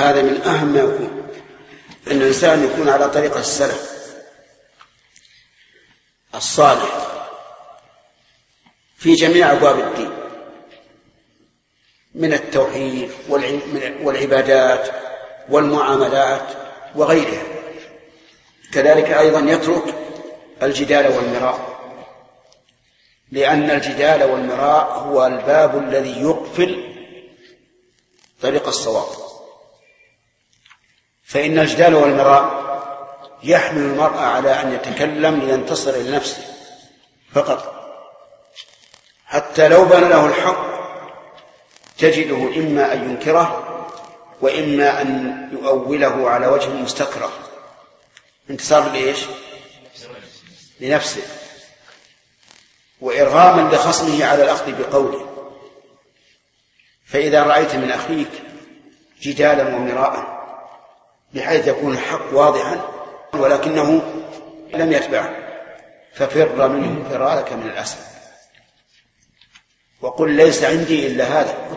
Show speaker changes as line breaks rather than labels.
هذا من أهم ما يكون، أن الإنسان يكون على طريقة السلف الصالح في جميع أبواب الدين من التوحيد والعبادات والمعاملات وغيرها. كذلك أيضا يترك الجدال والمراء، لأن الجدال والمراء هو الباب الذي يقفل طريق الصواب. فإن الجدال والمراء يحمل المرء على أن يتكلم لينتصر إلى نفسه فقط، حتى لو بان له الحق تجده إما أن ينكره وإما أن يؤوله على وجه مستكره، انتصار لإيش؟ لنفسه، وإرغاما لخصمه على الأخذ بقوله. فإذا رأيت من أخيك جدالا ومراء بحيث يكون الحق واضحا ولكنه لم يتبعه، ففر منه فرارك من الأسد، وقل ليس عندي إلا هذا.